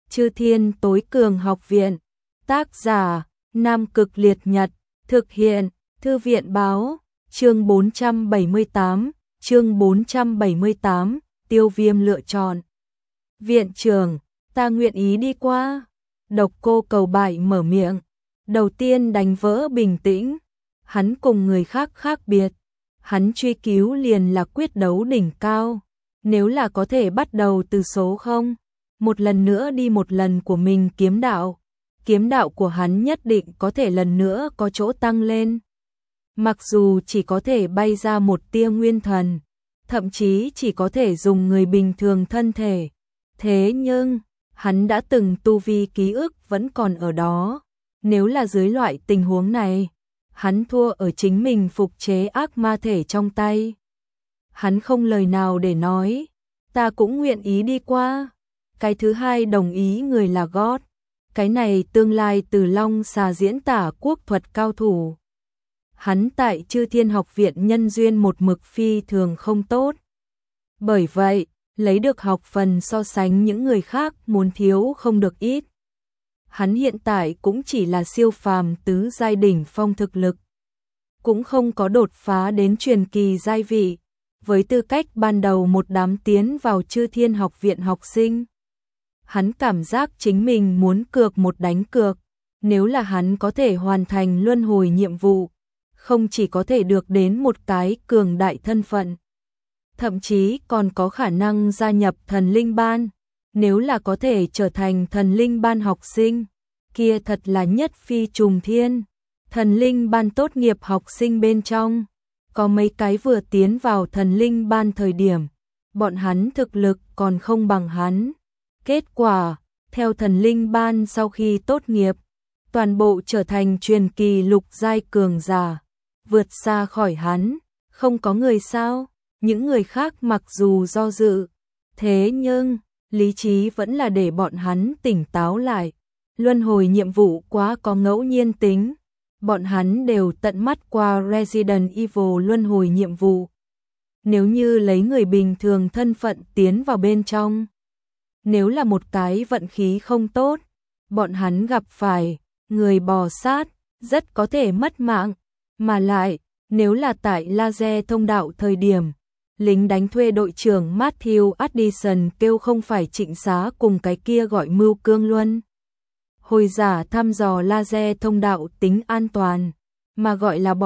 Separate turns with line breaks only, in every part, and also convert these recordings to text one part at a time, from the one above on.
Chư Thiên Tối Cường Học Viện. Tác giả: Nam Cực Liệt Nhật. Thực hiện: Thư viện báo. Chương 478, Tiêu Viêm lựa chọn. Viện trưởng, ta nguyện ý đi qua. Độc Cô Cầu Bại mở miệng, đầu tiên đánh vỡ bình tĩnh. Hắn cùng người khác khác biệt, hắn truy cứu liền là quyết đấu đỉnh cao. Nếu là có thể bắt đầu từ số 0, một lần nữa đi một lần của mình kiếm đạo của hắn nhất định có thể lần nữa có chỗ tăng lên. Mặc dù chỉ có thể bay ra một tia nguyên thần, thậm chí chỉ có thể dùng người bình thường thân thể, thế nhưng hắn đã từng tu vi ký ức vẫn còn ở đó. Nếu là dưới loại tình huống này, hắn thua ở chính mình phục chế ác ma thể trong tay. Hắn không lời nào để nói, ta cũng nguyện ý đi qua. Cái thứ hai đồng ý người là God, cái này tương lai Từ Long Xà diễn tả quốc thuật cao thủ. Hắn tại Chư Thiên Học Viện nhân duyên một mực phi thường không tốt. Bởi vậy, lấy được học phần so sánh những người khác muốn thiếu không được ít. Hắn hiện tại cũng chỉ là siêu phàm tứ giai đỉnh phong thực lực, cũng không có đột phá đến truyền kỳ giai vị. Với tư cách ban đầu một đám tiến vào Chư Thiên Học Viện học sinh, hắn cảm giác chính mình muốn cược một đánh cược. Nếu là hắn có thể hoàn thành luân hồi nhiệm vụ, không chỉ có thể được đến một cái cường đại thân phận, thậm chí còn có khả năng gia nhập thần linh ban. Nếu là có thể trở thành thần linh ban học sinh, kia thật là nhất phi trùng thiên. Thần linh ban tốt nghiệp học sinh bên trong, có mấy cái vừa tiến vào thần linh ban thời điểm, bọn hắn thực lực còn không bằng hắn. Kết quả, theo thần linh ban sau khi tốt nghiệp, toàn bộ trở thành truyền kỳ lục giai cường giả, vượt xa khỏi hắn. Không có người sao? Những người khác mặc dù do dự, thế nhưng lý trí vẫn là để bọn hắn tỉnh táo lại. Luân hồi nhiệm vụ quá có ngẫu nhiên tính. Bọn hắn đều tận mắt qua Resident Evil luân hồi nhiệm vụ. Nếu như lấy người bình thường thân phận tiến vào bên trong, nếu là một cái vận khí không tốt, bọn hắn gặp phải người bò sát, rất có thể mất mạng. Mà lại, nếu là tại laser thông đạo thời điểm, lính đánh thuê đội trưởng Matthew Addison kêu không phải Trịnh Xá cùng cái kia gọi Mưu Cương Luân hồi giả thăm dò laser thông đạo tính an toàn, mà gọi là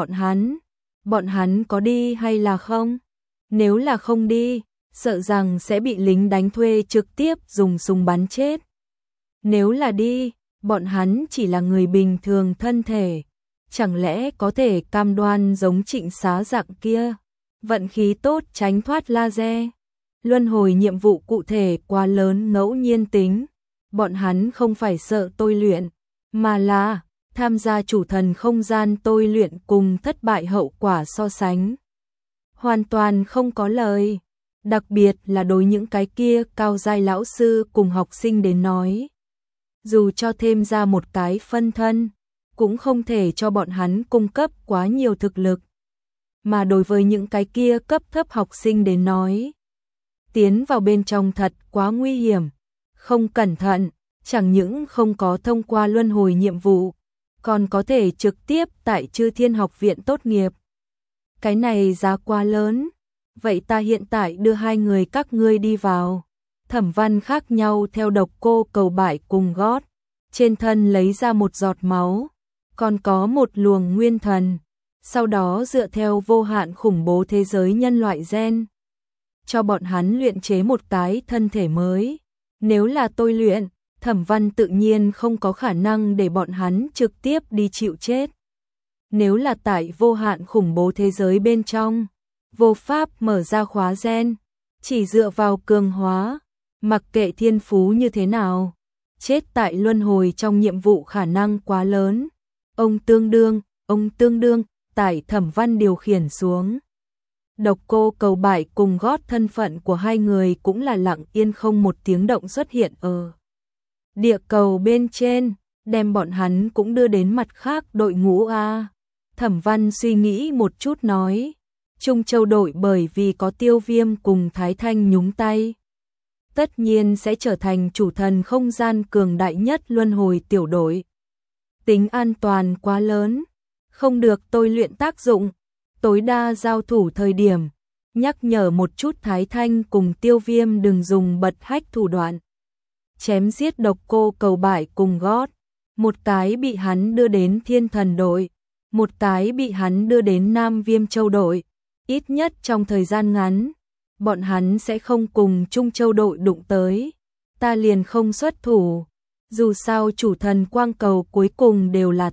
bọn hắn có đi hay là không? Nếu là không đi, sợ rằng sẽ bị lính đánh thuê trực tiếp dùng súng bắn chết. Nếu là đi, bọn hắn chỉ là người bình thường thân thể, chẳng lẽ có thể cam đoan giống Trịnh Xá dạng kia, vận khí tốt tránh thoát laser? Luân hồi nhiệm vụ cụ thể quá lớn ngẫu nhiên tính. Bọn hắn không phải sợ tôi luyện, mà là tham gia chủ thần không gian tôi luyện cùng thất bại hậu quả so sánh. Hoàn toàn không có lời, đặc biệt là đối những cái kia cao giai lão sư cùng học sinh đến nói. Dù cho thêm ra một cái phân thân, cũng không thể cho bọn hắn cung cấp quá nhiều thực lực. Mà đối với những cái kia cấp thấp học sinh đến nói, tiến vào bên trong thật quá nguy hiểm. Không cẩn thận, chẳng những không có thông qua luân hồi nhiệm vụ, còn có thể trực tiếp tại Chư Thiên Học Viện tốt nghiệp. Cái này giá quá lớn. Vậy ta hiện tại đưa hai người các ngươi đi vào. Thẩm Văn khác nhau theo Độc Cô Cầu Bại cùng God, trên thân lấy ra một giọt máu, còn có một luồng nguyên thần, sau đó dựa theo vô hạn khủng bố thế giới nhân loại gen, cho bọn hắn luyện chế một cái thân thể mới. Nếu là tôi luyện, Thẩm Văn tự nhiên không có khả năng để bọn hắn trực tiếp đi chịu chết. Nếu là tại vô hạn khủng bố thế giới bên trong, vô pháp mở ra khóa gen, chỉ dựa vào cường hóa, mặc kệ thiên phú như thế nào, chết tại luân hồi trong nhiệm vụ khả năng quá lớn. Ông tương đương, tại Thẩm Văn điều khiển xuống. Độc Cô Cầu Bại cùng God thân phận của hai người cũng là lặng yên không một tiếng động xuất hiện ở địa cầu bên trên, đem bọn hắn cũng đưa đến mặt khác đội ngũ a. Thẩm Văn suy nghĩ một chút nói, Trung Châu đội bởi vì có Tiêu Viêm cùng Thái Thanh nhúng tay, tất nhiên sẽ trở thành chủ thần không gian cường đại nhất luân hồi tiểu đội. Tính an toàn quá lớn, không được tôi luyện tác dụng, tối đa giao thủ thời điểm, nhắc nhở một chút Thái Thanh cùng Tiêu Viêm đừng dùng bật hách thủ đoạn. Chém giết Độc Cô Cầu Bại cùng gót, một cái bị hắn đưa đến Thiên Thần đội, một cái bị hắn đưa đến Nam Viêm Châu đội, ít nhất trong thời gian ngắn, bọn hắn sẽ không cùng Trung Châu đội đụng tới, ta liền không xuất thủ, dù sao chủ thần quang cầu cuối cùng đều là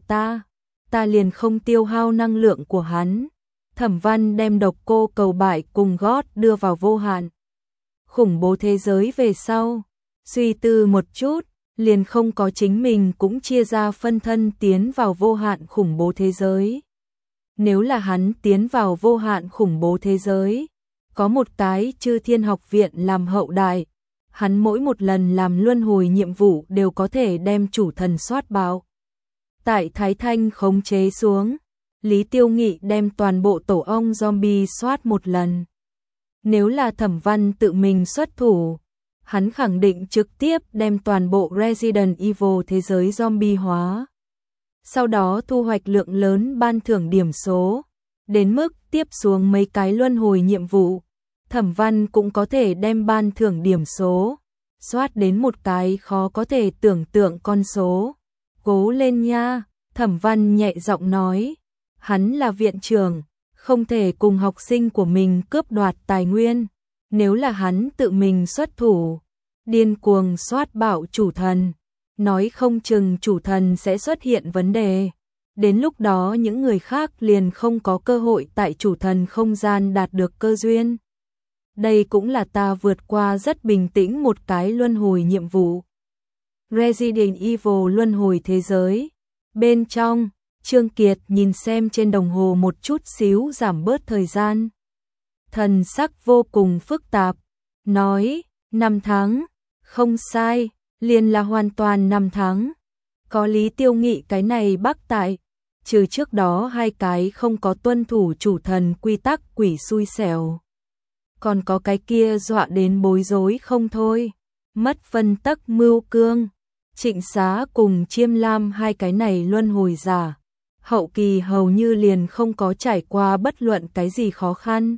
ta liền không tiêu hao năng lượng của hắn. Thẩm Văn đem Độc Cô Cầu Bại cùng gót đưa vào vô hạn khủng bố thế giới về sau, suy tư một chút, liền không có chính mình cũng chia ra phân thân tiến vào vô hạn khủng bố thế giới. Nếu là hắn tiến vào vô hạn khủng bố thế giới, có một cái Chư Thiên Học Viện làm hậu đại, hắn mỗi một lần làm luân hồi nhiệm vụ đều có thể đem chủ thần soát báo. Tại Thái Thanh khống chế xuống, Lý Tiêu Nghị đem toàn bộ tổ ong zombie soát một lần. Nếu là Thẩm Văn tự mình xuất thủ, hắn khẳng định trực tiếp đem toàn bộ Resident Evil thế giới zombie hóa. Sau đó thu hoạch lượng lớn ban thưởng điểm số, đến mức tiếp xuống mấy cái luân hồi nhiệm vụ, Thẩm Văn cũng có thể đem ban thưởng điểm số soát đến một cái khó có thể tưởng tượng con số. Cố lên nha, Thẩm Văn nhẹ giọng nói, hắn là viện trưởng, không thể cùng học sinh của mình cướp đoạt tài nguyên, nếu là hắn tự mình xuất thủ, điên cuồng soát bạo chủ thần, nói không chừng chủ thần sẽ xuất hiện vấn đề, đến lúc đó những người khác liền không có cơ hội tại chủ thần không gian đạt được cơ duyên. Đây cũng là ta vượt qua rất bình tĩnh một cái luân hồi nhiệm vụ. Resident Evil luân hồi thế giới. Bên trong, Trương Kiệt nhìn xem trên đồng hồ một chút xíu giảm bớt thời gian. Thần sắc vô cùng phức tạp, nói, 5 tháng, không sai, liền là hoàn toàn 5 tháng. Có Lý Tiêu Nghị cái này bắc tại, trừ trước đó 2 cái không có tuân thủ chủ thần quy tắc quỷ xui xẻo. Còn có cái kia dọa đến bối rối không thôi, mất phân tắc mưu cương. Trịnh Xá cùng Chiêm Lam hai cái này luân hồi giả, hậu kỳ hầu như liền không có trải qua bất luận cái gì khó khăn.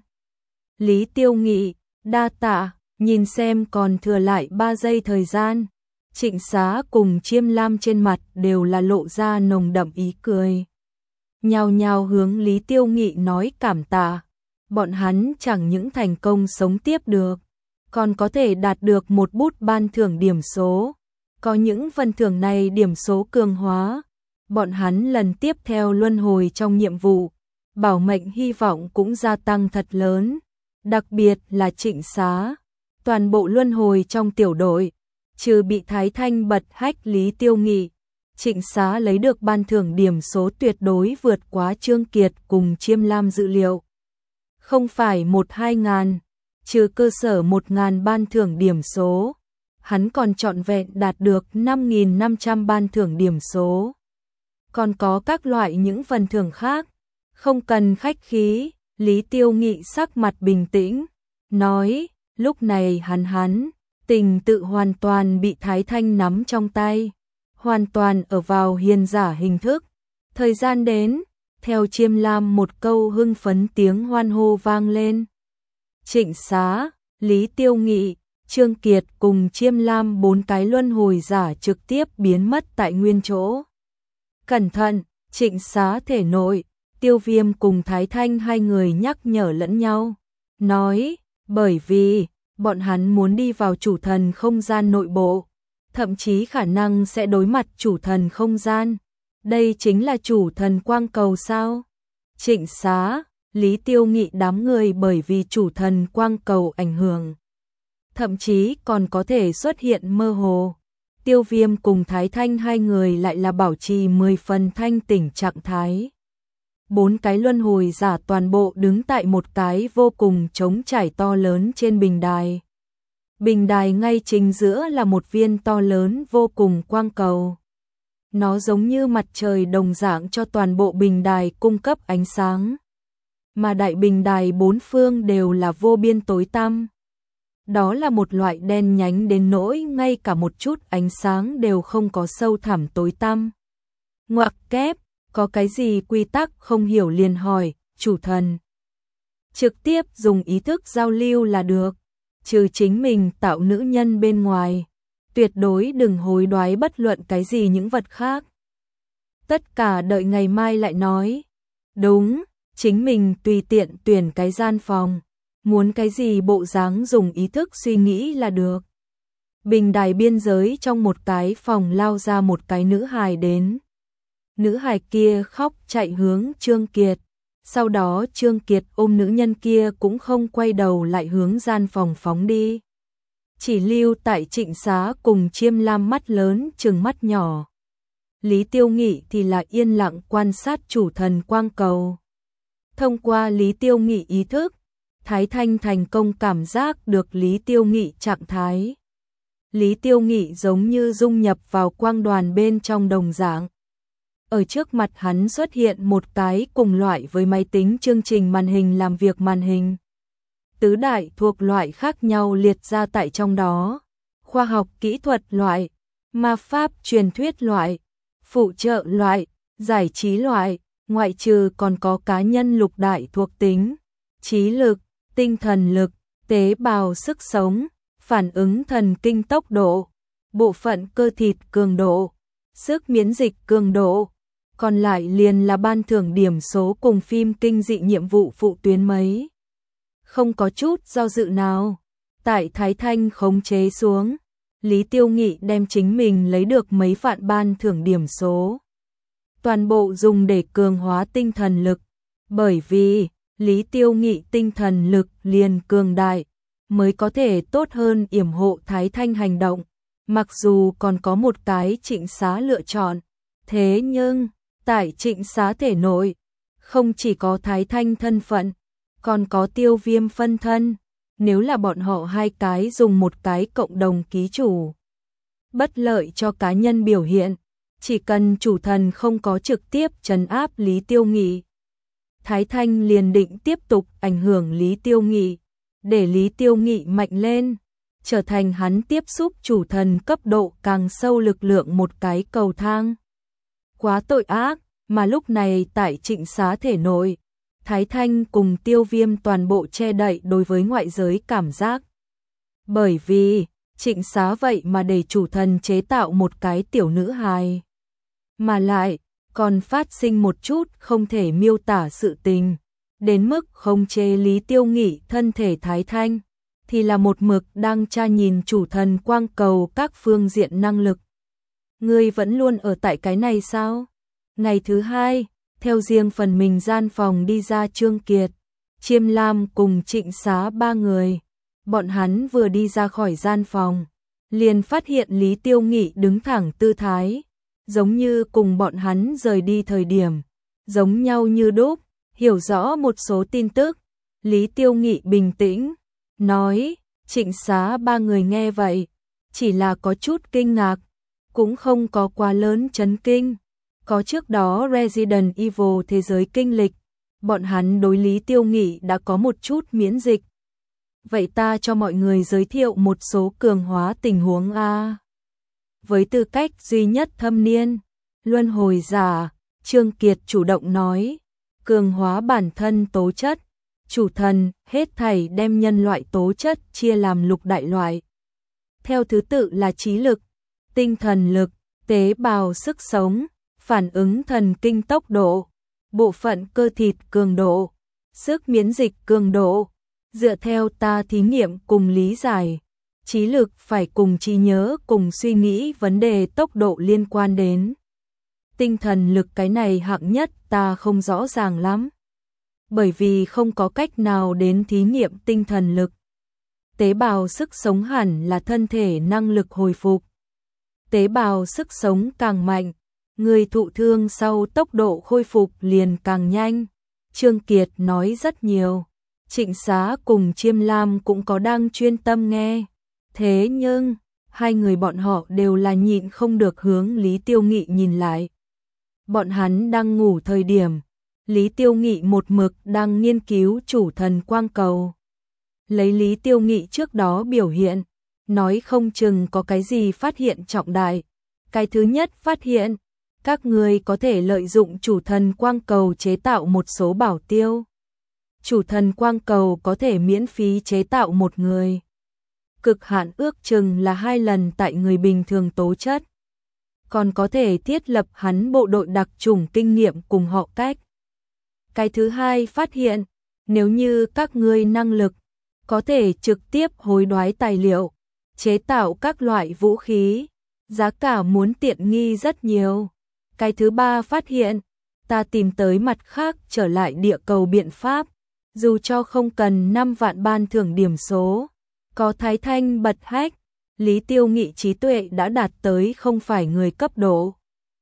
Lý Tiêu Nghị, đa tạ, nhìn xem còn thừa lại 3 giây thời gian. Trịnh Xá cùng Chiêm Lam trên mặt đều là lộ ra nồng đậm ý cười. Nhao nhao hướng Lý Tiêu Nghị nói cảm tạ. Bọn hắn chẳng những thành công sống tiếp được, còn có thể đạt được một bút ban thưởng điểm số. Có những phần thưởng này điểm số cường hóa, bọn hắn lần tiếp theo luân hồi trong nhiệm vụ, bảo mệnh hy vọng cũng gia tăng thật lớn, đặc biệt là Trịnh Xá. Toàn bộ luân hồi trong tiểu đội, trừ bị Thái Thanh bật hách Lý Tiêu Nghị, Trịnh Xá lấy được ban thưởng điểm số tuyệt đối vượt quá Trương Kiệt cùng Chiêm Lam dự liệu. Không phải 1-2 ngàn, trừ cơ sở 1.000 ban thưởng điểm số. Hắn còn trọn vẹn đạt được 5.500 ban thưởng điểm số. Còn có các loại những phần thưởng khác, không cần khách khí, Lý Tiêu Nghị sắc mặt bình tĩnh, nói, lúc này hắn tình tự hoàn toàn bị Thái Thanh nắm trong tay, hoàn toàn ở vào hiền giả hình thức. Thời gian đến, theo Chiêm Lam một câu hưng phấn tiếng hoan hô vang lên. Trịnh Xá, Lý Tiêu Nghị, Trương Kiệt cùng Chiêm Lam 4 cái luân hồi giả trực tiếp biến mất tại nguyên chỗ. Cẩn thận, Trịnh Xá thể nội, Tiêu Viêm cùng Thái Thanh hai người nhắc nhở lẫn nhau, nói, bởi vì bọn hắn muốn đi vào chủ thần không gian nội bộ, thậm chí khả năng sẽ đối mặt chủ thần không gian. Đây chính là chủ thần quang cầu sao? Trịnh Xá, Lý Tiêu Nghị đám người bởi vì chủ thần quang cầu ảnh hưởng, thậm chí còn có thể xuất hiện mơ hồ. Tiêu Viêm cùng Thái Thanh hai người lại là bảo trì 10 phần thanh tỉnh trạng thái. 4 cái luân hồi giả toàn bộ đứng tại một cái vô cùng trống trải to lớn trên bình đài. Bình đài ngay chính giữa là một viên to lớn vô cùng quang cầu. Nó giống như mặt trời đồng dạng cho toàn bộ bình đài cung cấp ánh sáng. Mà đại bình đài 4 phương đều là vô biên tối tăm. Đó là một loại đen nhánh đến nỗi ngay cả một chút ánh sáng đều không có, sâu thẳm tối tăm. Ngoặc kép, có cái gì quy tắc không hiểu liền hỏi, chủ thần. Trực tiếp dùng ý thức giao lưu là được, trừ chính mình tạo nữ nhân bên ngoài. Tuyệt đối đừng hối đoái bất luận cái gì những vật khác. Tất cả đợi ngày mai lại nói. Đúng, chính mình tùy tiện tuyển cái gian phòng. Muốn cái gì bộ dáng dùng ý thức suy nghĩ là được. Bình đài biên giới trong một cái phòng lao ra một cái nữ hài đến. Nữ hài kia khóc chạy hướng Trương Kiệt. Sau đó Trương Kiệt ôm nữ nhân kia cũng không quay đầu lại hướng gian phòng phóng đi. Chỉ lưu tại Trịnh Xá cùng Chiêm Lam mắt lớn trừng mắt nhỏ. Lý Tiêu Nghị thì là yên lặng quan sát chủ thần quang cầu. Thông qua Lý Tiêu Nghị ý thức, Thái Thanh thành công cảm giác được Lý Tiêu Nghị trạng thái. Lý Tiêu Nghị giống như dung nhập vào quang đoàn bên trong đồng dạng. Ở trước mặt hắn xuất hiện một cái cùng loại với máy tính chương trình màn hình làm việc màn hình. Tứ đại thuộc loại khác nhau liệt ra tại trong đó. Khoa học kỹ thuật loại, ma pháp truyền thuyết loại, phụ trợ loại, giải trí loại, ngoại trừ còn có cá nhân lục đại thuộc tính, trí lực, tinh thần lực, tế bào sức sống, phản ứng thần kinh tốc độ, bộ phận cơ thịt cường độ, sức miễn dịch cường độ. Còn lại liền là ban thưởng điểm số cùng phim kinh dị nhiệm vụ phụ tuyến mấy. Không có chút do dự nào. Tại Thái Thanh khống chế xuống, Lý Tiêu Nghị đem chính mình lấy được mấy vạn ban thưởng điểm số. Toàn bộ dùng để cường hóa tinh thần lực. Bởi vì, Lý Tiêu Nghị tinh thần lực liền cường đại, mới có thể tốt hơn yểm hộ Thái Thanh hành động. Mặc dù còn có một cái Trịnh Xá lựa chọn. Thế nhưng, tại Trịnh Xá thể nội, không chỉ có Thái Thanh thân phận, còn có Tiêu Viêm phân thân. Nếu là bọn họ hai cái dùng một cái cộng đồng ký chủ, bất lợi cho cá nhân biểu hiện, chỉ cần chủ thần không có trực tiếp trấn áp Lý Tiêu Nghị, Thái Thanh liền định tiếp tục ảnh hưởng Lý Tiêu Nghị, để Lý Tiêu Nghị mạnh lên, trở thành hắn tiếp xúc chủ thần cấp độ càng sâu lực lượng một cái cầu thang. Quá tội ác, mà lúc này tại Trịnh Xá thể nội, Thái Thanh cùng Tiêu Viêm toàn bộ che đậy đối với ngoại giới cảm giác. Bởi vì, Trịnh Xá vậy mà để chủ thần chế tạo một cái tiểu nữ hài. Mà lại, còn phát sinh một chút không thể miêu tả sự tình. Đến mức không chế Lý Tiêu Nghị thân thể Thái Thanh, thì là một mực đang tra nhìn chủ thần quang cầu các phương diện năng lực. Ngươi vẫn luôn ở tại cái này sao? Ngày thứ hai, theo riêng phần mình gian phòng đi ra Trương Kiệt, Chiêm Lam cùng Trịnh Xá ba người. Bọn hắn vừa đi ra khỏi gian phòng, liền phát hiện Lý Tiêu Nghị đứng thẳng tư thái, giống như cùng bọn hắn rời đi thời điểm, giống nhau như đúc, hiểu rõ một số tin tức. Lý Tiêu Nghị bình tĩnh, nói, Trịnh Xá ba người nghe vậy, chỉ là có chút kinh ngạc, cũng không có quá lớn chấn kinh. Có trước đó Resident Evil thế giới kinh lịch, bọn hắn đối Lý Tiêu Nghị đã có một chút miễn dịch. Vậy ta cho mọi người giới thiệu một số cường hóa tình huống A. Với tư cách duy nhất thâm niên, luân hồi giả, Trương Kiệt chủ động nói, cường hóa bản thân tố chất, chủ thần hết thảy đem nhân loại tố chất chia làm lục đại loại. Theo thứ tự là trí lực, tinh thần lực, tế bào sức sống, phản ứng thần kinh tốc độ, bộ phận cơ thịt cường độ, sức miễn dịch cường độ. Dựa theo ta thí nghiệm cùng lý giải, trí lực phải cùng trí nhớ cùng suy nghĩ vấn đề tốc độ liên quan đến. Tinh thần lực cái này hạng nhất ta không rõ ràng lắm, bởi vì không có cách nào đến thí nghiệm tinh thần lực. Tế bào sức sống hẳn là thân thể năng lực hồi phục. Tế bào sức sống càng mạnh, người thụ thương sau tốc độ khôi phục liền càng nhanh. Trương Kiệt nói rất nhiều. Trịnh Xá cùng Chiêm Lam cũng có đang chuyên tâm nghe. Thế nhưng, hai người bọn họ đều là nhịn không được hướng Lý Tiêu Nghị nhìn lại. Bọn hắn đang ngủ thời điểm, Lý Tiêu Nghị một mực đang nghiên cứu chủ thần quang cầu. lấy Lý Tiêu Nghị trước đó biểu hiện, nói không chừng có cái gì phát hiện trọng đại. Cái thứ nhất phát hiện, các người có thể lợi dụng chủ thần quang cầu chế tạo một số bảo tiêu. Chủ thần quang cầu có thể miễn phí chế tạo một người. Cực hạn ước chừng là 2 lần tại người bình thường tố chất. Còn có thể thiết lập hắn bộ đội đặc chủng kinh nghiệm cùng họ cách. Cái thứ hai phát hiện, nếu như các ngươi năng lực, có thể trực tiếp hối đoái tài liệu, chế tạo các loại vũ khí, giá cả muốn tiện nghi rất nhiều. Cái thứ ba phát hiện, ta tìm tới mặt khác trở lại địa cầu biện pháp, dù cho không cần 5 vạn ban thưởng điểm số. Có Thái Thanh bật hách, Lý Tiêu Nghị trí tuệ đã đạt tới không phải người cấp độ.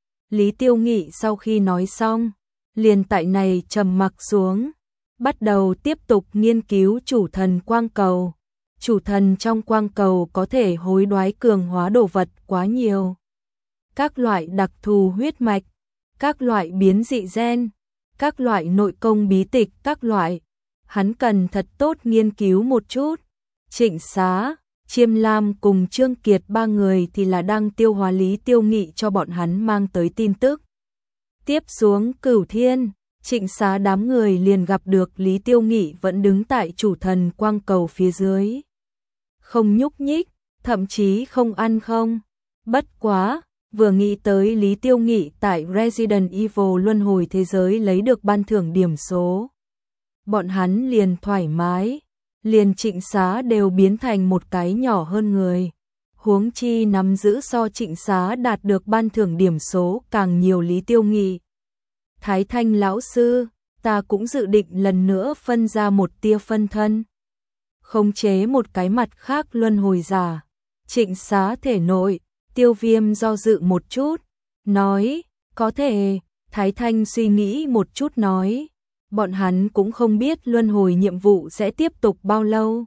Lý Tiêu Nghị sau khi nói xong, liền tại này trầm mặc xuống, bắt đầu tiếp tục nghiên cứu chủ thần quang cầu. Chủ thần trong quang cầu có thể hối đoái cường hóa đồ vật quá nhiều. Các loại đặc thù huyết mạch, các loại biến dị gen, các loại nội công bí tịch các loại. Hắn cần thật tốt nghiên cứu một chút. Trịnh Xá, Chiêm Lam cùng Trương Kiệt ba người thì là đang tiêu hóa Lý Tiêu Nghị cho bọn hắn mang tới tin tức. Tiếp xuống Cửu Thiên, Trịnh Xá đám người liền gặp được Lý Tiêu Nghị vẫn đứng tại chủ thần quang cầu phía dưới. Không nhúc nhích, thậm chí không ăn không. Bất quá, vừa nghĩ tới Lý Tiêu Nghị tại Resident Evil luân hồi thế giới lấy được ban thưởng điểm số. Bọn hắn liền thoải mái, liền Trịnh Xá đều biến thành một cái nhỏ hơn người. Huống chi nắm giữ so Trịnh Xá đạt được ban thưởng điểm số càng nhiều Lý Tiêu Nghị. Thái Thanh lão sư, ta cũng dự định lần nữa phân ra một tia phân thân. Khống chế một cái mặt khác luân hồi giả. Trịnh Xá thể nội, Tiêu Viêm do dự một chút, nói, có thể. Thái Thanh suy nghĩ một chút nói, bọn hắn cũng không biết luân hồi nhiệm vụ sẽ tiếp tục bao lâu.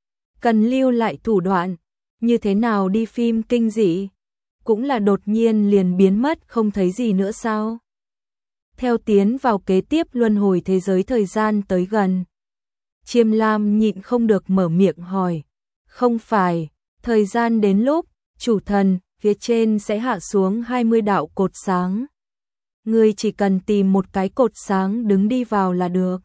Cần lưu lại thủ đoạn, như thế nào đi phim kinh dị, cũng là đột nhiên liền biến mất không thấy gì nữa sao. Theo tiến vào kế tiếp luân hồi thế giới thời gian tới gần. Chiêm Lam nhịn không được mở miệng hỏi, không phải, thời gian đến lúc, chủ thần, phía trên sẽ hạ xuống 20 đạo cột sáng. Ngươi chỉ cần tìm một cái cột sáng đứng đi vào là được.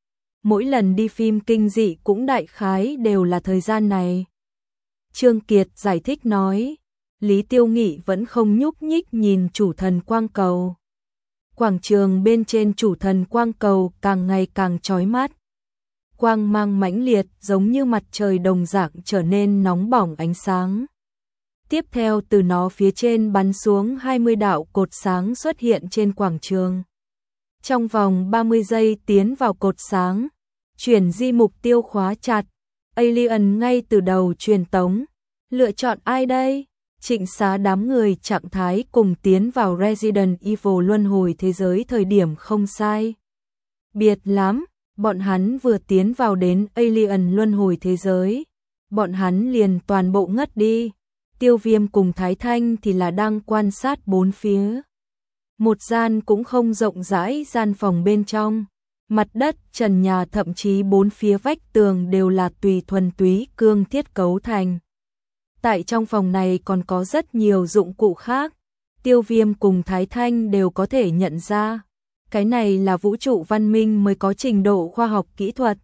Mỗi lần đi phim kinh dị cũng đại khái đều là thời gian này. Trương Kiệt giải thích nói, Lý Tiêu Nghị vẫn không nhúc nhích nhìn chủ thần quang cầu. Quảng trường bên trên chủ thần quang cầu càng ngày càng chói mắt. Quang mang mãnh liệt giống như mặt trời đồng dạng trở nên nóng bỏng ánh sáng. Tiếp theo từ nó phía trên bắn xuống 20 đạo cột sáng xuất hiện trên quảng trường. Trong vòng 30 giây tiến vào cột sáng, chuyển di mục tiêu khóa chặt. Alien ngay từ đầu truyền tống. Lựa chọn ai đây? Trịnh Xá đám người trạng thái cùng tiến vào Resident Evil luân hồi thế giới thời điểm không sai. Biệt lắm, bọn hắn vừa tiến vào đến Alien luân hồi thế giới. Bọn hắn liền toàn bộ ngất đi. Tiêu Viêm cùng Thái Thanh thì là đang quan sát bốn phía. Một gian cũng không rộng rãi gian phòng bên trong. Mặt đất, trần nhà thậm chí bốn phía vách tường đều là thuần túy cương thiết cấu thành. Tại trong phòng này còn có rất nhiều dụng cụ khác. Tiêu Viêm cùng Thái Thanh đều có thể nhận ra. Cái này là vũ trụ văn minh mới có trình độ khoa học kỹ thuật.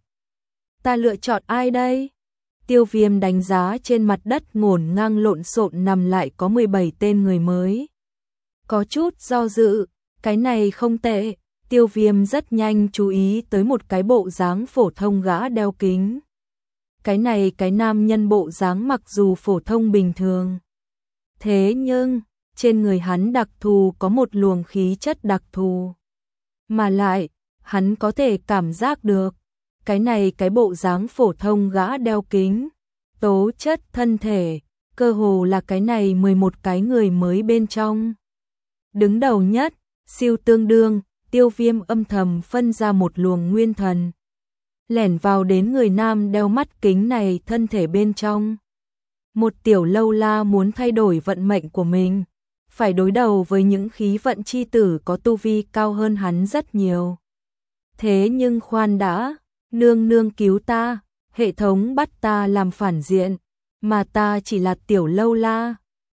Ta lựa chọn ai đây? Tiêu Viêm đánh giá trên mặt đất ngổn ngang lộn xộn nằm lại có 17 tên người mới. Có chút do dự, cái này không tệ. Tiêu Viêm rất nhanh chú ý tới một cái bộ dáng phổ thông gã đeo kính. Cái này cái nam nhân bộ dáng mặc dù phổ thông bình thường. Thế nhưng, trên người hắn đặc thù có một luồng khí chất đặc thù. Mà lại, hắn có thể cảm giác được. Cái này cái bộ dáng phổ thông gã đeo kính. Tố chất thân thể, cơ hồ là cái này 11 cái người mới bên trong. Đứng đầu nhất, siêu tương đương, Tiêu Viêm âm thầm phân ra một luồng nguyên thần. Lẻn vào đến người nam đeo mắt kính này thân thể bên trong. Một tiểu lâu la muốn thay đổi vận mệnh của mình, phải đối đầu với những khí vận chi tử có tu vi cao hơn hắn rất nhiều. Thế nhưng khoan đã, nương nương cứu ta, hệ thống bắt ta làm phản diện, mà ta chỉ là tiểu lâu la.